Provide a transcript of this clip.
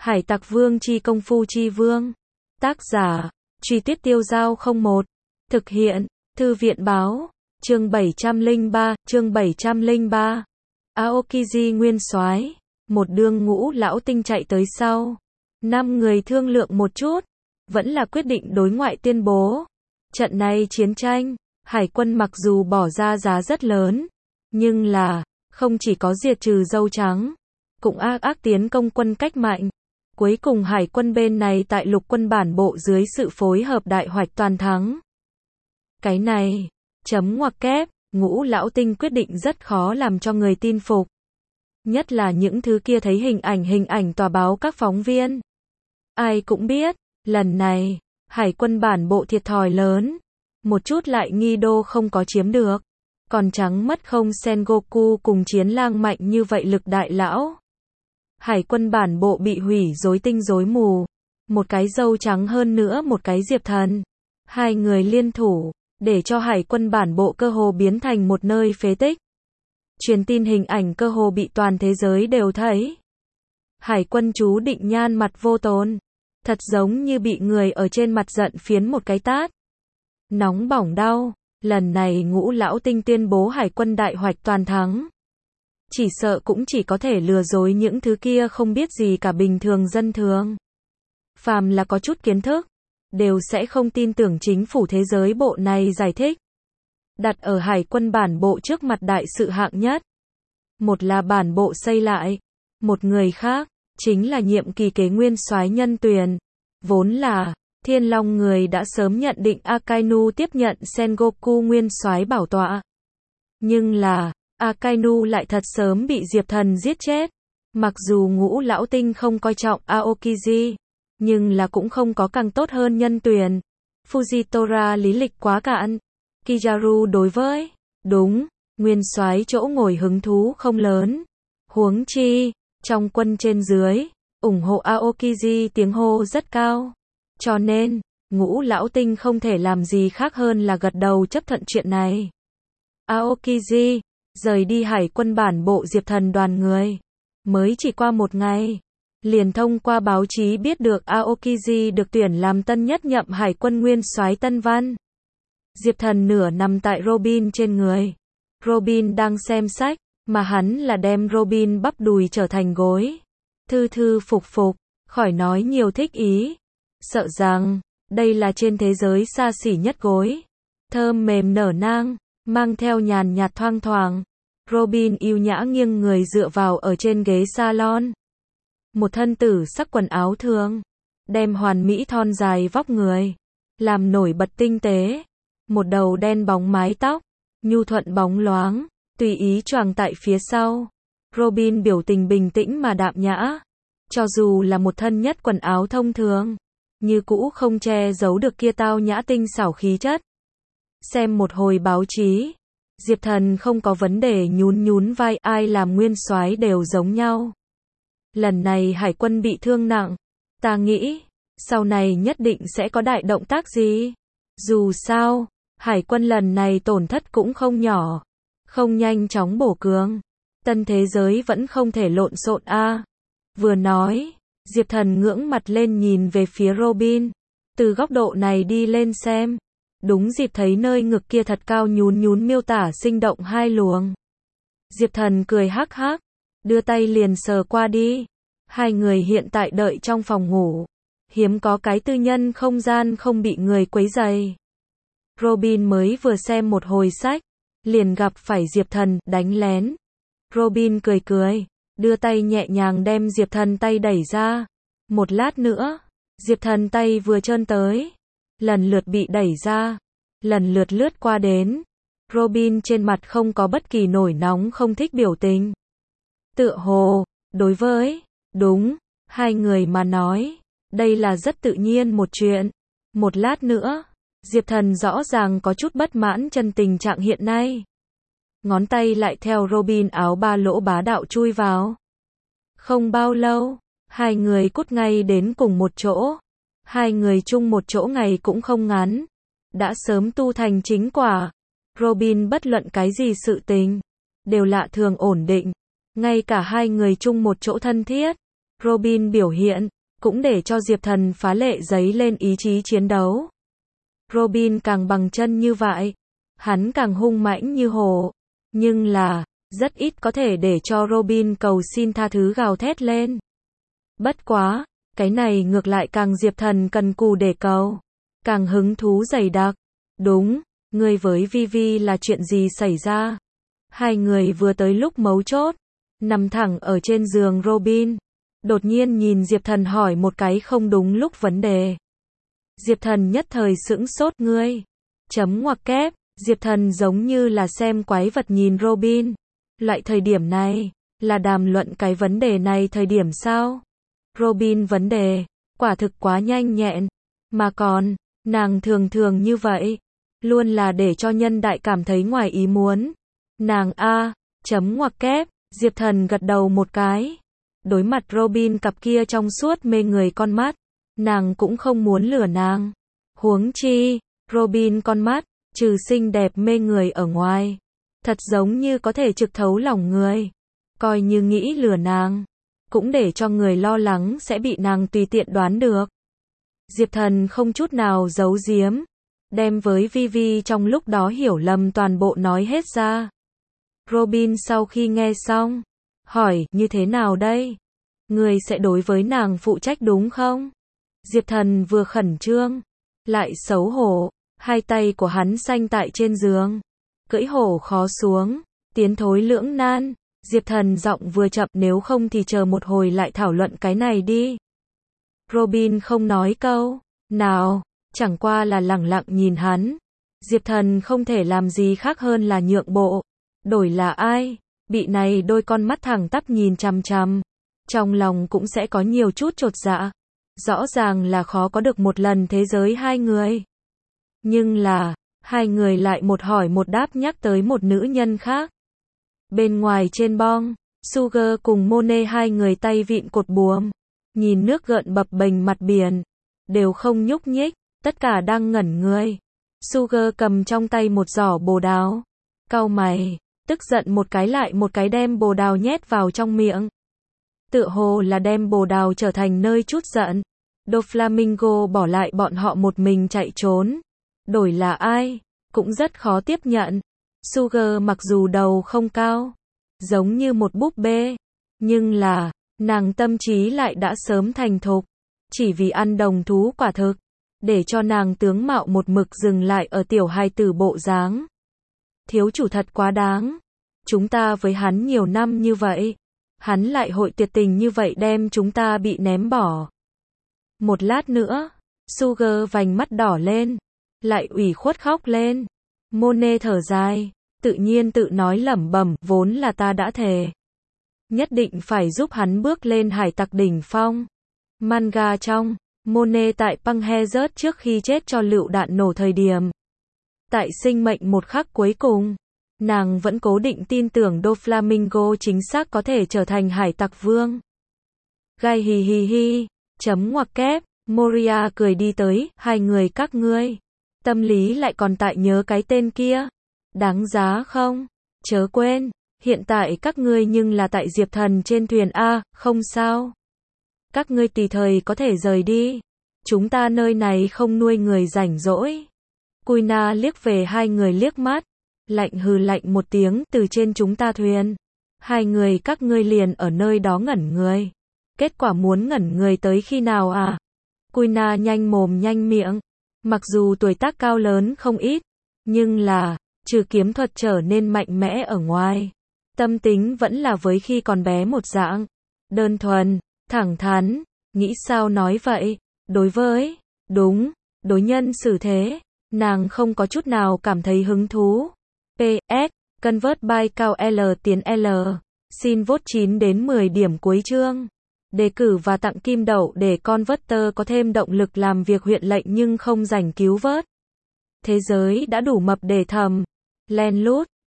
Hải Tặc Vương chi công phu chi vương. Tác giả, Truy Tuyết Tiêu Dao 01. Thực hiện, Thư viện báo. Chương 703. Aokiji nguyên soái. Một đương ngũ lão tinh chạy tới sau. 5 người thương lượng một chút, vẫn là quyết định đối ngoại tuyên bố. Trận này chiến tranh, hải quân mặc dù bỏ ra giá rất lớn, nhưng là, không chỉ có diệt trừ dâu trắng, cũng ác tiến công quân cách mạnh. Cuối cùng hải quân bên này tại lục quân bản bộ dưới sự phối hợp đại hoạch toàn thắng. Cái này, chấm ngoặc kép, ngũ lão tinh quyết định rất khó làm cho người tin phục. Nhất là những thứ kia thấy hình ảnh tòa báo các phóng viên. Ai cũng biết, lần này, hải quân bản bộ thiệt thòi lớn. Một chút lại nghi đô không có chiếm được. Còn trắng mất không Sengoku cùng chiến lang mạnh như vậy lực đại lão. Hải quân bản bộ bị hủy rối tinh rối mù. Một cái dâu trắng hơn nữa một cái Diệp Thần. Hai người liên thủ, để cho hải quân bản bộ cơ hồ biến thành một nơi phế tích. Truyền tin hình ảnh cơ hồ bị toàn thế giới đều thấy. Hải quân chú Định Nhan mặt vô tồn. Thật giống như bị người ở trên mặt giận phiến một cái tát. Nóng bỏng đau. Lần này ngũ lão tinh tuyên bố hải quân đại hoạch toàn thắng. Chỉ sợ cũng chỉ có thể lừa dối những thứ kia không biết gì cả bình thường dân thường. Phàm là có chút kiến thức, đều sẽ không tin tưởng chính phủ thế giới bộ này giải thích. Đặt ở hải quân bản bộ trước mặt đại sự hạng nhất. Một là bản bộ xây lại. Một người khác, chính là nhiệm kỳ kế nguyên soái Nhân Tuyền. Vốn là, Thiên Long người đã sớm nhận định Akainu tiếp nhận Sengoku nguyên soái bảo tọa. Nhưng là, Akainu lại thật sớm bị Diệp Thần giết chết. Mặc dù ngũ lão tinh không coi trọng Aokiji, nhưng là cũng không có càng tốt hơn Nhân Tuyền. Fujitora lý lịch quá cạn. Kizaru đối với, đúng, nguyên soái chỗ ngồi hứng thú không lớn. Huống chi, trong quân trên dưới, ủng hộ Aokiji tiếng hô rất cao. Cho nên, ngũ lão tinh không thể làm gì khác hơn là gật đầu chấp thuận chuyện này. Aokiji rời đi hải quân bản bộ Diệp Thần đoàn người. Mới chỉ qua một ngày, liền thông qua báo chí biết được Aokiji được tuyển làm tân nhất nhậm hải quân nguyên soái Tân Văn. Diệp Thần nửa nằm tại Robin trên người. Robin đang xem sách, mà hắn là đem Robin bắp đùi trở thành gối. Thư thư phục phục, khỏi nói nhiều thích ý. Sợ rằng, đây là trên thế giới xa xỉ nhất gối. Thơm mềm nở nang, mang theo nhàn nhạt thoang thoảng. Robin yêu nhã nghiêng người dựa vào ở trên ghế salon. Một thân tử sắc quần áo thường, đem hoàn mỹ thon dài vóc người, làm nổi bật tinh tế. Một đầu đen bóng mái tóc, nhu thuận bóng loáng, tùy ý choàng tại phía sau. Robin biểu tình bình tĩnh mà đạm nhã. Cho dù là một thân nhất quần áo thông thường, như cũ không che giấu được kia tao nhã tinh xảo khí chất. Xem một hồi báo chí, Diệp Thần không có vấn đề nhún vai, ai làm nguyên soái đều giống nhau. Lần này hải quân bị thương nặng, ta nghĩ, sau này nhất định sẽ có đại động tác gì. Dù sao, hải quân lần này tổn thất cũng không nhỏ, không nhanh chóng bổ cường. Tân thế giới vẫn không thể lộn xộn a. Vừa nói, Diệp Thần ngưỡng mặt lên nhìn về phía Robin. Từ góc độ này đi lên xem. Đúng dịp thấy nơi ngực kia thật cao nhún miêu tả sinh động hai luồng. Diệp Thần cười hắc hắc, đưa tay liền sờ qua đi. Hai người hiện tại đợi trong phòng ngủ. Hiếm có cái tư nhân không gian không bị người quấy rầy. Robin mới vừa xem một hồi sách, liền gặp phải Diệp Thần đánh lén. Robin cười, đưa tay nhẹ nhàng đem Diệp Thần tay đẩy ra. Một lát nữa, Diệp Thần tay vừa trơn tới, lần lượt bị đẩy ra, lần lượt lướt qua đến. Robin trên mặt không có bất kỳ nổi nóng không thích biểu tình. Tựa hồ, đối với, đúng, hai người mà nói, đây là rất tự nhiên một chuyện. Một lát nữa, Diệp Thần rõ ràng có chút bất mãn chân tình trạng hiện nay. Ngón tay lại theo Robin áo ba lỗ bá đạo chui vào. Không bao lâu, hai người cút ngay đến cùng một chỗ. Hai người chung một chỗ ngày cũng không ngắn. Đã sớm tu thành chính quả. Robin bất luận cái gì sự tình, đều lạ thường ổn định. Ngay cả hai người chung một chỗ thân thiết, Robin biểu hiện, cũng để cho Diệp Thần phá lệ dấy lên ý chí chiến đấu. Robin càng bằng chân như vậy, hắn càng hung mãnh như hổ. Nhưng là, rất ít có thể để cho Robin cầu xin tha thứ gào thét lên. Bất quá, cái này ngược lại càng Diệp Thần cần cù để cầu. Càng hứng thú dày đặc. Đúng, ngươi với Vivi là chuyện gì xảy ra? Hai người vừa tới lúc mấu chốt, nằm thẳng ở trên giường Robin. Đột nhiên nhìn Diệp Thần hỏi một cái không đúng lúc vấn đề. Diệp Thần nhất thời sững sốt ngươi. Chấm ngoặc kép, Diệp Thần giống như là xem quái vật nhìn Robin. Loại thời điểm này, là đàm luận cái vấn đề này thời điểm sao? Robin vấn đề, quả thực quá nhanh nhẹn. Mà còn, nàng thường thường như vậy. Luôn là để cho nhân đại cảm thấy ngoài ý muốn. Nàng a, chấm ngoặc kép, Diệp Thần gật đầu một cái. Đối mặt Robin cặp kia trong suốt mê người con mắt, nàng cũng không muốn lừa nàng. Huống chi, Robin con mắt, trừ xinh đẹp mê người ở ngoài, thật giống như có thể trực thấu lòng người. Coi như nghĩ lừa nàng, cũng để cho người lo lắng sẽ bị nàng tùy tiện đoán được. Diệp Thần không chút nào giấu giếm, đem với Vivi trong lúc đó hiểu lầm toàn bộ nói hết ra. Robin sau khi nghe xong, hỏi, như thế nào đây? Người sẽ đối với nàng phụ trách đúng không? Diệp Thần vừa khẩn trương, lại xấu hổ, hai tay của hắn xanh tại trên giường. Cưỡi hổ khó xuống, tiến thối lưỡng nan. Diệp Thần giọng vừa chậm, nếu không thì chờ một hồi lại thảo luận cái này đi. Robin không nói câu nào, chẳng qua là lẳng lặng nhìn hắn. Diệp Thần không thể làm gì khác hơn là nhượng bộ. Đổi là ai, bị này đôi con mắt thẳng tắp nhìn chằm chằm, trong lòng cũng sẽ có nhiều chút chột dạ. Rõ ràng là khó có được một lần thế giới hai người. Nhưng là, hai người lại một hỏi một đáp nhắc tới một nữ nhân khác. Bên ngoài trên bong, Sugar cùng Monet hai người tay vịn cột buồm, nhìn nước gợn bập bềnh mặt biển, đều không nhúc nhích, tất cả đang ngẩn người. Sugar cầm trong tay một giỏ bồ đào, cau mày, tức giận một cái lại một cái đem bồ đào nhét vào trong miệng. Tựa hồ là đem bồ đào trở thành nơi trút giận. Doflamingo bỏ lại bọn họ một mình chạy trốn. Đổi là ai, cũng rất khó tiếp nhận. Sugar mặc dù đầu không cao, giống như một búp bê, nhưng là, nàng tâm trí lại đã sớm thành thục. Chỉ vì ăn đồng thú quả thực, để cho nàng tướng mạo một mực dừng lại ở tiểu hài tử bộ dáng. Thiếu chủ thật quá đáng. Chúng ta với hắn nhiều năm như vậy, hắn lại hội tuyệt tình như vậy đem chúng ta bị ném bỏ. Một lát nữa, Sugar vành mắt đỏ lên, lại ủy khuất khóc lên. Monet thở dài, tự nhiên tự nói lẩm bẩm, vốn là ta đã thề, nhất định phải giúp hắn bước lên hải tặc đỉnh phong. Manga trong, Monet tại Panghazert trước khi chết cho lựu đạn nổ thời điểm. Tại sinh mệnh một khắc cuối cùng, nàng vẫn cố định tin tưởng Doflamingo chính xác có thể trở thành hải tặc vương. Gai hì hì hì, chấm ngoặc kép, Moria cười đi tới, hai người các ngươi, tâm lý lại còn tại nhớ cái tên kia. Đáng giá không? Chớ quên, hiện tại các ngươi nhưng là tại Diệp Thần trên thuyền A, không sao. Các ngươi tùy thời có thể rời đi. Chúng ta nơi này không nuôi người rảnh rỗi. Kuina liếc về hai người liếc mắt, lạnh hừ lạnh một tiếng, từ trên chúng ta thuyền. Hai người các ngươi liền ở nơi đó ngẩn người. Kết quả muốn ngẩn người tới khi nào à? Kuina nhanh mồm nhanh miệng. Mặc dù tuổi tác cao lớn không ít, nhưng là, trừ kiếm thuật trở nên mạnh mẽ ở ngoài, tâm tính vẫn là với khi còn bé một dạng. Đơn thuần, thẳng thắn, nghĩ sao nói vậy, đối với, đúng, đối nhân xử thế, nàng không có chút nào cảm thấy hứng thú. PS, Convert by cao L tiến L, xin vote 9 đến 10 điểm cuối chương. Đề cử và tặng kim đậu để Converter có thêm động lực làm việc huyện lệnh nhưng không rảnh cứu vớt. Thế giới đã đủ mập để thầm, len lút,